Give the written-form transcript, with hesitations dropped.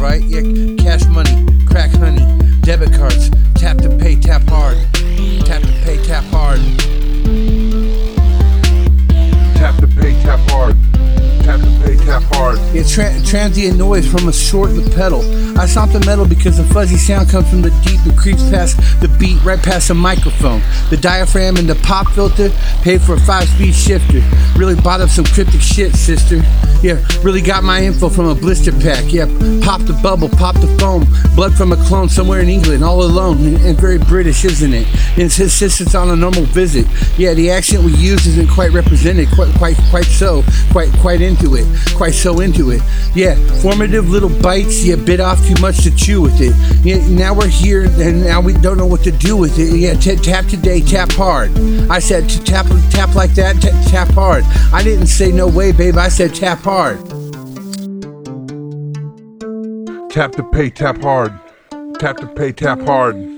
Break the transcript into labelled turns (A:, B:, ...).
A: right? Yeah, cash money, crack honey, debit cards, tap to pay, tap hard. Tap to pay, tap hard.
B: Tap to pay, tap hard. Tap to pay, tap hard.
A: Yeah, transient noise from a short in the pedal. I stomp the metal because the fuzzy sound comes from the deep and creeps past the beat, right past the microphone. The diaphragm and the pop filter paid for a 5-speed shifter. Really bought up some cryptic shit, sister. Yeah, really got my info from a blister pack. Yeah, pop the bubble, pop the foam. Blood from a clone somewhere in England, all alone. And very British, isn't it? And it's his sister's on a normal visit. Yeah, the accent we use isn't quite represented. Quite into it. Quite so into it. Yeah, formative little bites. Yeah, bit off too much to chew with it. Yeah, now we're here and now we don't know what to do with it. Yeah, tap today, tap hard. I said tap like that, tap hard. I didn't say no way, babe. I said tap hard.
B: Tap to pay, tap hard. Tap to pay, tap hard.